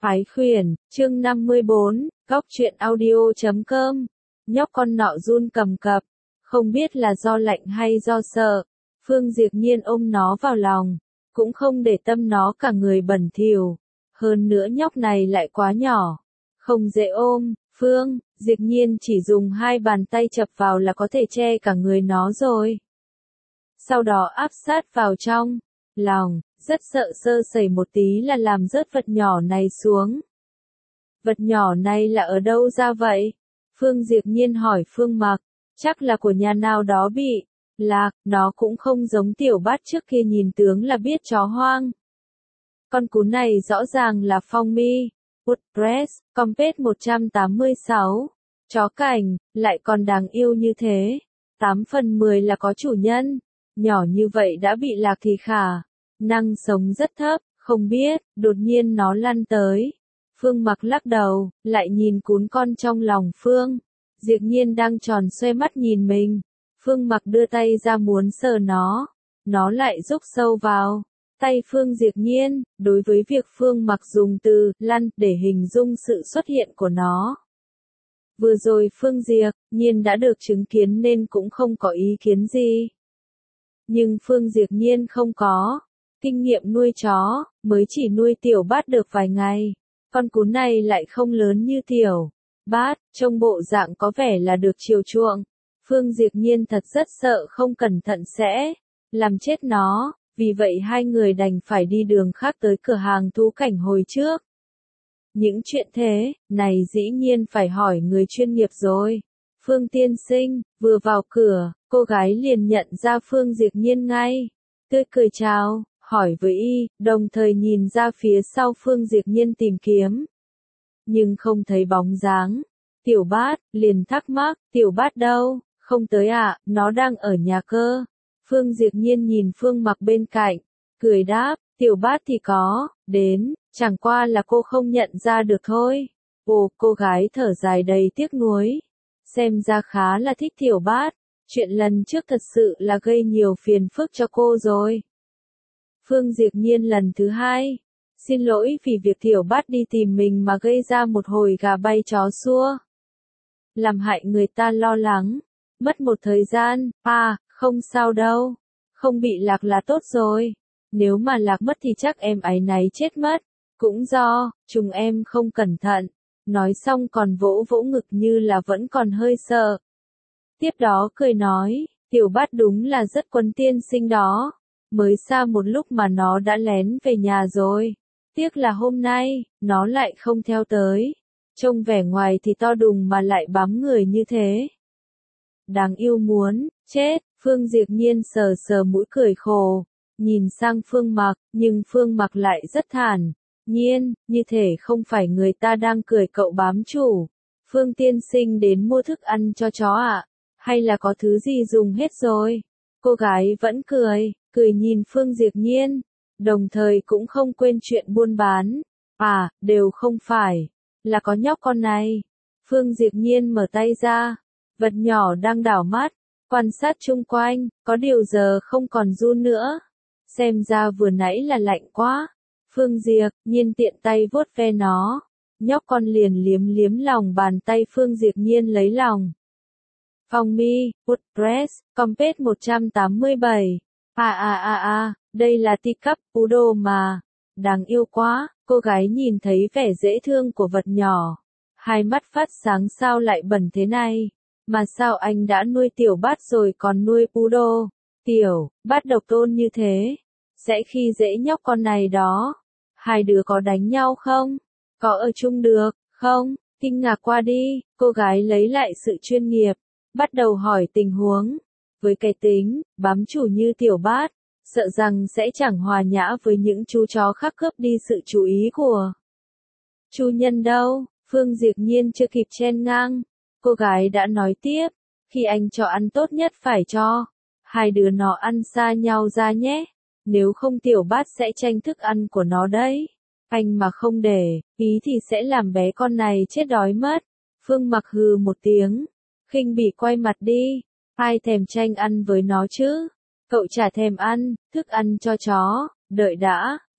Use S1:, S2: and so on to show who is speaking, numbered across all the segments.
S1: Phái khuyển, chương 54, góc truyện audio.com. Nhóc con nọ run cầm cập, không biết là do lạnh hay do sợ. Phương Diệp Nhiên ôm nó vào lòng, cũng không để tâm nó cả người bẩn thỉu. Hơn nữa nhóc này lại quá nhỏ, không dễ ôm. Phương Diệp Nhiên chỉ dùng 2 bàn tay chập vào là có thể che cả người nó rồi. Sau đó áp sát vào trong lòng, rất sợ sơ sẩy một tí là làm rớt vật nhỏ này xuống. Vật nhỏ này là ở đâu ra vậy? Phương Diệp Nhiên hỏi Phương Mặc, chắc là của nhà nào đó bị lạc, nó cũng không giống tiểu bát trước kia nhìn tướng là biết chó hoang. Con cún này rõ ràng là Phong Mi, WordPress, Compet 186, chó cảnh, lại còn đáng yêu như thế. 8 phần 10 là có chủ nhân, nhỏ như vậy đã bị lạc thì khả năng sống rất thấp, không biết, đột nhiên nó lăn tới. Phương Mặc lắc đầu, lại nhìn cún con trong lòng Phương Diệp Nhiên đang tròn xoe mắt nhìn mình. Phương Mặc đưa tay ra muốn sờ nó lại rúc sâu vào tay Phương Diệp Nhiên. Đối với việc Phương Mặc dùng từ lăn để hình dung sự xuất hiện của nó, vừa rồi Phương Diệp Nhiên đã được chứng kiến nên cũng không có ý kiến gì. Nhưng Phương Diệp Nhiên không có kinh nghiệm nuôi chó, mới chỉ nuôi tiểu bát được vài ngày. Con cún này lại không lớn như tiểu bát, trông bộ dạng có vẻ là được chiều chuộng. Phương Diệp Nhiên thật rất sợ không cẩn thận sẽ làm chết nó, vì vậy hai người đành phải đi đường khác tới cửa hàng thú cảnh hồi trước. Những chuyện thế này dĩ nhiên phải hỏi người chuyên nghiệp rồi. Phương tiên sinh, vừa vào cửa, cô gái liền nhận ra Phương Diệp Nhiên ngay. Tươi cười chào, hỏi với y, đồng thời nhìn ra phía sau Phương Diệp Nhiên tìm kiếm. Nhưng không thấy bóng dáng. Tiểu bát, liền thắc mắc, tiểu bát đâu, không tới à, nó đang ở nhà cơ. Phương Diệp Nhiên nhìn Phương Mặc bên cạnh, cười đáp, tiểu bát thì có, đến, chẳng qua là cô không nhận ra được thôi. Ồ, cô gái thở dài đầy tiếc nuối. Xem ra khá là thích tiểu bát, chuyện lần trước thật sự là gây nhiều phiền phức cho cô rồi. Phương Diệp Nhiên lần thứ 2, xin lỗi vì việc tiểu bát đi tìm mình mà gây ra một hồi gà bay chó sủa, làm hại người ta lo lắng, mất một thời gian. Không sao đâu, không bị lạc là tốt rồi, nếu mà lạc mất thì chắc em áy náy chết mất, cũng do chúng em không cẩn thận. Nói xong còn vỗ vỗ ngực như là vẫn còn hơi sợ. Tiếp đó cười nói, tiểu bát đúng là rất quấn tiên sinh đó, mới xa một lúc mà nó đã lén về nhà rồi. Tiếc là hôm nay, nó lại không theo tới. Trông vẻ ngoài thì to đùng mà lại bám người như thế. Đáng yêu muốn chết. Phương Diệp Nhiên sờ sờ mũi cười khổ, nhìn sang Phương Mặc, nhưng Phương Mặc lại rất thản nhiên, như thể không phải người ta đang cười cậu bám chủ. Phương tiên sinh đến mua thức ăn cho chó ạ, hay là có thứ gì dùng hết rồi? Cô gái vẫn cười nhìn Phương Diệp Nhiên, đồng thời cũng không quên chuyện buôn bán. Đều không phải, là có nhóc con này. Phương Diệp Nhiên mở tay ra, vật nhỏ đang đảo mắt, quan sát chung quanh, có điều giờ không còn run nữa. Xem ra vừa nãy là lạnh quá. Phương Diệp Nhiên tiện tay vuốt ve nó, nhóc con liền liếm liếm lòng bàn tay Phương Diệp Nhiên lấy lòng. Phong Mi, WordPress, Compet 187. Đây là teacup poodle mà. Đáng yêu quá, cô gái nhìn thấy vẻ dễ thương của vật nhỏ. Hai mắt phát sáng, sao lại bẩn thế này? Mà sao anh đã nuôi tiểu bát rồi còn nuôi poodle? Tiểu bát độc tôn như thế, sẽ khi dễ nhóc con này đó. Hai đứa có đánh nhau không? Có ở chung được không? Kinh ngạc qua đi, cô gái lấy lại sự chuyên nghiệp, bắt đầu hỏi tình huống. Với cái tính bám chủ như tiểu bát, sợ rằng sẽ chẳng hòa nhã với những chú chó khác, cướp đi sự chú ý của chủ nhân đâu. Phương Diệp Nhiên chưa kịp chen ngang, cô gái đã nói tiếp, khi anh cho ăn tốt nhất phải cho hai đứa nó ăn xa nhau ra nhé, nếu không tiểu bát sẽ tranh thức ăn của nó đấy. Anh mà không để ý thì sẽ làm bé con này chết đói mất. Phương Mặc hừ một tiếng, khinh bỉ quay mặt đi. Ai thèm tranh ăn với nó chứ? Cậu chả thèm ăn thức ăn cho chó, đợi đã.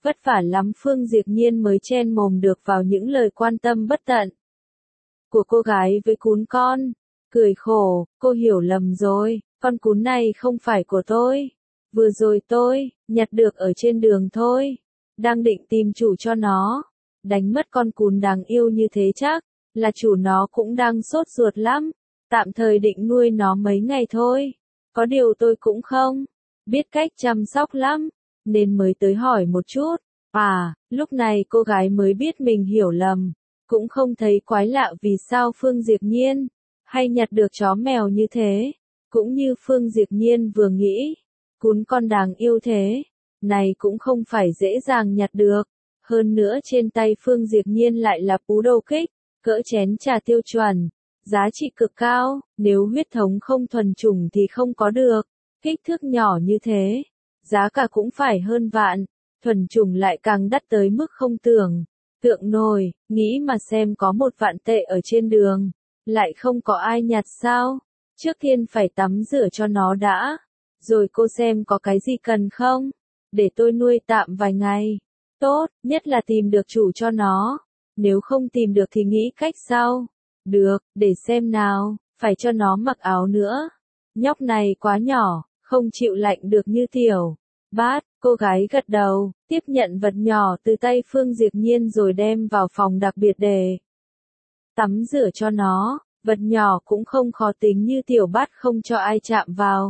S1: Vất vả lắm Phương Diệp Nhiên mới chen mồm được vào những lời quan tâm bất tận của cô gái với cún con. Cười khổ, cô hiểu lầm rồi, con cún này không phải của tôi. Vừa rồi tôi nhặt được ở trên đường thôi. Đang định tìm chủ cho nó. Đánh mất con cún đáng yêu như thế chắc là chủ nó cũng đang sốt ruột lắm. Tạm thời định nuôi nó mấy ngày thôi. Có điều tôi cũng không biết cách chăm sóc lắm, nên mới tới hỏi một chút. À, lúc này cô gái mới biết mình hiểu lầm. Cũng không thấy quái lạ vì sao Phương Diệp Nhiên hay nhặt được chó mèo như thế. Cũng như Phương Diệp Nhiên vừa nghĩ, cún con đáng yêu thế, này cũng không phải dễ dàng nhặt được. Hơn nữa trên tay Phương Diệp Nhiên lại là poodle kích, cỡ chén trà tiêu chuẩn, giá trị cực cao, nếu huyết thống không thuần chủng thì không có được. Kích thước nhỏ như thế, giá cả cũng phải hơn vạn, thuần chủng lại càng đắt tới mức không tưởng tượng nổi. Nghĩ mà xem, có 1 vạn tệ ở trên đường, lại không có ai nhặt sao? Trước tiên phải tắm rửa cho nó đã, rồi cô xem có cái gì cần không, để tôi nuôi tạm vài ngày. Tốt, nhất là tìm được chủ cho nó, nếu không tìm được thì nghĩ cách sau. Được, để xem nào, phải cho nó mặc áo nữa. Nhóc này quá nhỏ, không chịu lạnh được như tiểu bát. Cô gái gật đầu, tiếp nhận vật nhỏ từ tay Phương Diệp Nhiên rồi đem vào phòng đặc biệt để tắm rửa cho nó. Vật nhỏ cũng không khó tính như tiểu bát không cho ai chạm vào.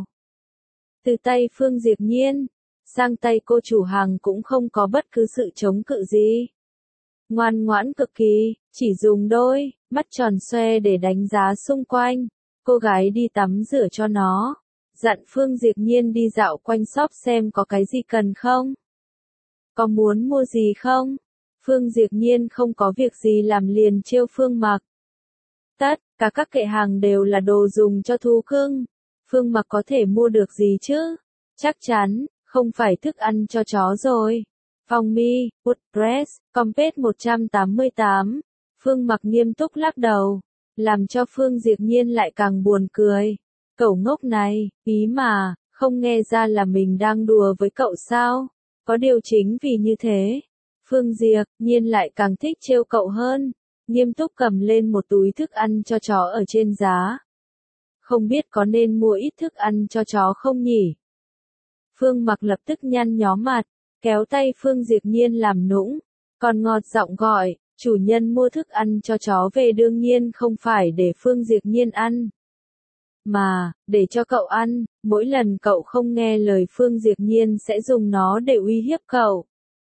S1: Từ tay Phương Diệp Nhiên sang tay cô chủ hàng cũng không có bất cứ sự chống cự gì. Ngoan ngoãn cực kỳ, chỉ dùng đôi mắt tròn xoe để đánh giá xung quanh. Cô gái đi tắm rửa cho nó, dặn Phương Diệp Nhiên đi dạo quanh shop xem có cái gì cần không. Có muốn mua gì không? Phương Diệp Nhiên không có việc gì làm liền trêu Phương Mặc. Tất cả các kệ hàng đều là đồ dùng cho thú cưng. Phương Mặc có thể mua được gì chứ? Chắc chắn không phải thức ăn cho chó rồi. Phong mi, WordPress, Compet 188. Phương Mặc nghiêm túc lắc đầu, làm cho Phương Diệp Nhiên lại càng buồn cười. Cậu ngốc này, ý mà, không nghe ra là mình đang đùa với cậu sao? Có điều chính vì như thế, Phương Diệp Nhiên lại càng thích trêu cậu hơn. Nghiêm túc cầm lên một túi thức ăn cho chó ở trên giá. Không biết có nên mua ít thức ăn cho chó không nhỉ? Phương Mặc lập tức nhăn nhó mặt, kéo tay Phương Diệp Nhiên làm nũng, còn ngọt giọng gọi, chủ nhân mua thức ăn cho chó về đương nhiên không phải để Phương Diệp Nhiên ăn, mà để cho cậu ăn. Mỗi lần cậu không nghe lời Phương Diệp Nhiên sẽ dùng nó để uy hiếp cậu.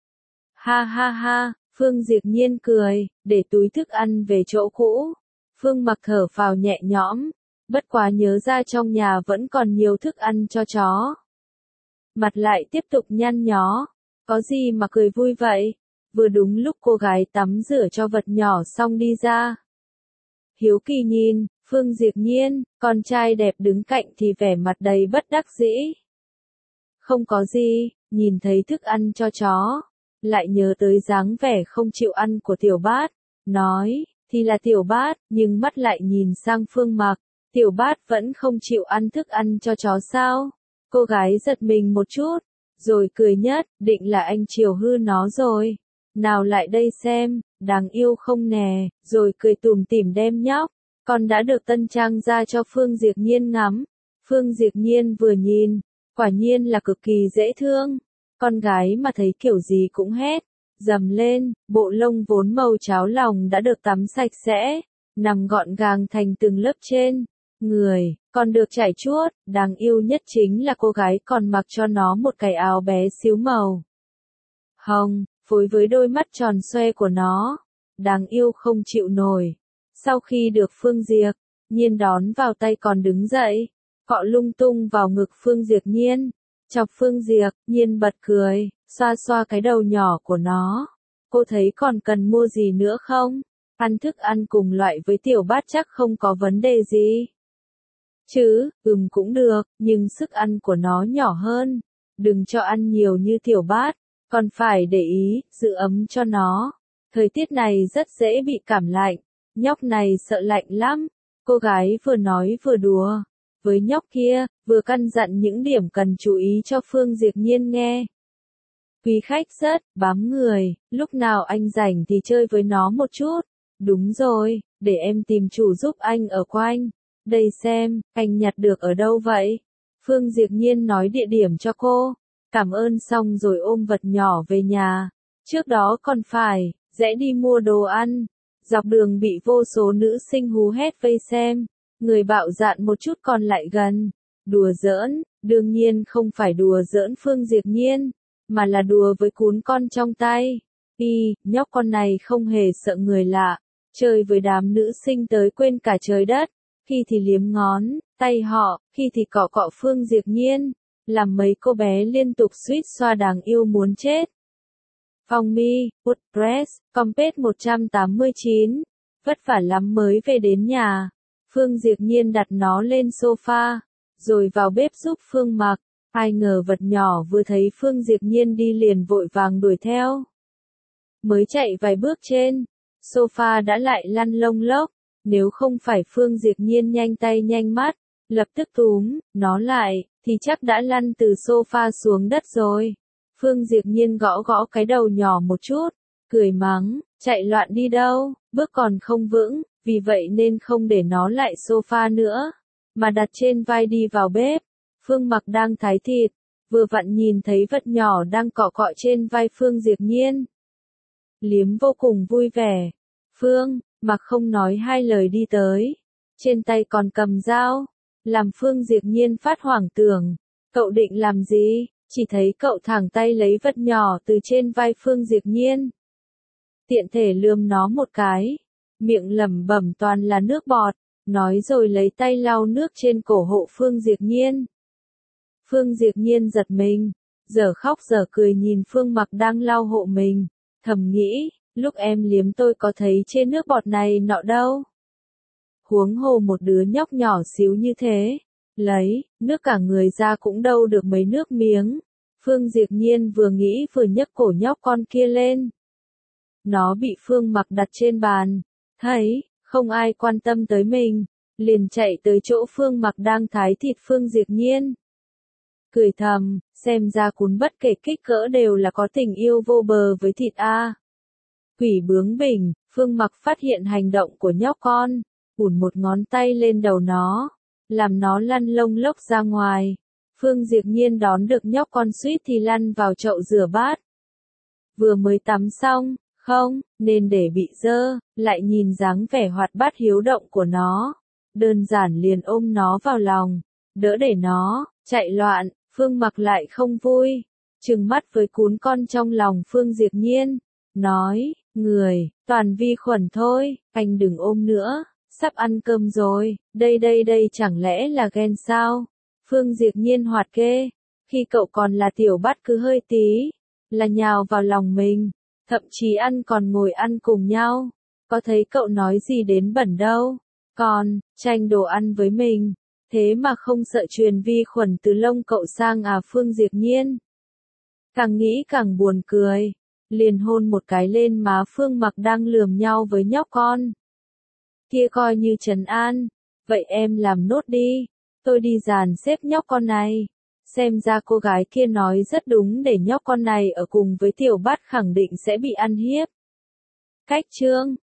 S1: Ha ha ha, Phương Diệp Nhiên cười, để túi thức ăn về chỗ cũ. Phương Mặc thở phào nhẹ nhõm, bất quá nhớ ra trong nhà vẫn còn nhiều thức ăn cho chó. Mặt lại tiếp tục nhăn nhó, có gì mà cười vui vậy? Vừa đúng lúc cô gái tắm rửa cho vật nhỏ xong đi ra. Hiếu kỳ nhìn, Phương Diệp Nhiên, con trai đẹp đứng cạnh thì vẻ mặt đầy bất đắc dĩ. Không có gì, nhìn thấy thức ăn cho chó, lại nhớ tới dáng vẻ không chịu ăn của tiểu bát, nói, thì là tiểu bát, nhưng mắt lại nhìn sang Phương Mặc, tiểu bát vẫn không chịu ăn thức ăn cho chó sao? Cô gái giật mình một chút, rồi cười nhất, định là anh chiều hư nó rồi. Nào lại đây xem, đáng yêu không nè, rồi cười tủm tỉm đem nhóc. Con đã được tân trang ra cho Phương Diệp Nhiên ngắm. Phương Diệp Nhiên vừa nhìn, quả nhiên là cực kỳ dễ thương. Con gái mà thấy kiểu gì cũng hét dầm lên. Bộ lông vốn màu cháo lòng đã được tắm sạch sẽ, nằm gọn gàng thành từng lớp trên người, còn được trải chuốt. Đáng yêu nhất chính là cô gái còn mặc cho nó một cái áo bé xíu màu hồng, phối với đôi mắt tròn xoe của nó. Đáng yêu không chịu nổi. Sau khi được Phương Diệp Nhiên đón vào tay còn đứng dậy, cọ lung tung vào ngực Phương Diệp Nhiên, chọc Phương Diệp Nhiên bật cười, xoa xoa cái đầu nhỏ của nó. Cô thấy còn cần mua gì nữa không? Ăn thức ăn cùng loại với tiểu bát chắc không có vấn đề gì. Chứ, cũng được, nhưng sức ăn của nó nhỏ hơn. Đừng cho ăn nhiều như tiểu bát, còn phải để ý, giữ ấm cho nó. Thời tiết này rất dễ bị cảm lạnh. Nhóc này sợ lạnh lắm. Cô gái vừa nói vừa đùa với nhóc kia, vừa căn dặn những điểm cần chú ý cho Phương Diệp Nhiên nghe. Quý khách rất bám người, lúc nào anh rảnh thì chơi với nó một chút. Đúng rồi, để em tìm chủ giúp anh ở quanh. Đây xem, anh nhặt được ở đâu vậy? Phương Diệp Nhiên nói địa điểm cho cô. Cảm ơn xong rồi ôm vật nhỏ về nhà. Trước đó còn phải, rẽ đi mua đồ ăn. Dọc đường bị vô số nữ sinh hú hét vây xem. Người bạo dạn một chút còn lại gần. Đùa giỡn, đương nhiên không phải đùa giỡn Phương Diệp Nhiên, mà là đùa với cún con trong tay. Nhóc con này không hề sợ người lạ. Chơi với đám nữ sinh tới quên cả trời đất. Khi thì liếm ngón, tay họ, khi thì cọ cọ Phương Diệp Nhiên. Làm mấy cô bé liên tục suýt xoa đáng yêu muốn chết. Phong mi, WordPress, Compet 189. Vất vả lắm mới về đến nhà. Phương Diệp Nhiên đặt nó lên sofa, rồi vào bếp giúp Phương mặc. Ai ngờ vật nhỏ vừa thấy Phương Diệp Nhiên đi liền vội vàng đuổi theo. Mới chạy vài bước trên, sofa đã lại lăn lông lốc. Nếu không phải Phương Diệp Nhiên nhanh tay nhanh mắt, lập tức túm nó lại, thì chắc đã lăn từ sofa xuống đất rồi. Phương Diệp Nhiên gõ gõ cái đầu nhỏ một chút, cười mắng, chạy loạn đi đâu, bước còn không vững, vì vậy nên không để nó lại sofa nữa, mà đặt trên vai đi vào bếp. Phương Mặc đang thái thịt, vừa vặn nhìn thấy vật nhỏ đang cọ cọ trên vai Phương Diệp Nhiên. Liếm vô cùng vui vẻ. Phương Mặc không nói hai lời đi tới, trên tay còn cầm dao, làm Phương Diệp Nhiên phát hoảng tưởng, cậu định làm gì? Chỉ thấy cậu thẳng tay lấy vật nhỏ từ trên vai Phương Diệp Nhiên. Tiện thể lườm nó một cái, miệng lẩm bẩm toàn là nước bọt, nói rồi lấy tay lau nước trên cổ hộ Phương Diệp Nhiên. Phương Diệp Nhiên giật mình, giờ khóc giờ cười nhìn Phương Mặc đang lau hộ mình, thầm nghĩ, lúc em liếm tôi có thấy trên nước bọt này nọ đâu. Huống hồ một đứa nhóc nhỏ xíu như thế, lấy nước cả người ra cũng đâu được mấy nước miếng. Phương Diệp Nhiên vừa nghĩ vừa nhấc cổ nhóc con kia lên. Nó bị Phương Mặc đặt trên bàn, thấy không ai quan tâm tới mình, liền chạy tới chỗ Phương Mặc đang thái thịt Phương Diệp Nhiên. Cười thầm, xem ra cún bất kể kích cỡ đều là có tình yêu vô bờ với thịt a. Quỷ bướng bỉnh, Phương Mặc phát hiện hành động của nhóc con, ủn một ngón tay lên đầu nó, làm nó lăn lông lốc ra ngoài. Phương Diệp Nhiên đón được nhóc con suýt thì lăn vào chậu rửa bát. Vừa mới tắm xong, không, nên để bị dơ, lại nhìn dáng vẻ hoạt bát hiếu động của nó. Đơn giản liền ôm nó vào lòng, đỡ để nó chạy loạn. Phương Mặc lại không vui, trừng mắt với cún con trong lòng Phương Diệp Nhiên, nói, người, toàn vi khuẩn thôi, anh đừng ôm nữa, sắp ăn cơm rồi, đây chẳng lẽ là ghen sao? Phương Diệp Nhiên hoạt kê, khi cậu còn là tiểu bát cứ hơi tí, là nhào vào lòng mình, thậm chí ăn còn ngồi ăn cùng nhau, có thấy cậu nói gì đến bẩn đâu, còn, tranh đồ ăn với mình. Thế mà không sợ truyền vi khuẩn từ lông cậu sang à? Phương Diệp Nhiên càng nghĩ càng buồn cười, liền hôn một cái lên má Phương Mặc đang lườm nhau với nhóc con. Kia coi như trấn an, vậy em làm nốt đi, tôi đi dàn xếp nhóc con này. Xem ra cô gái kia nói rất đúng, để nhóc con này ở cùng với tiểu bát khẳng định sẽ bị ăn hiếp. Cách chương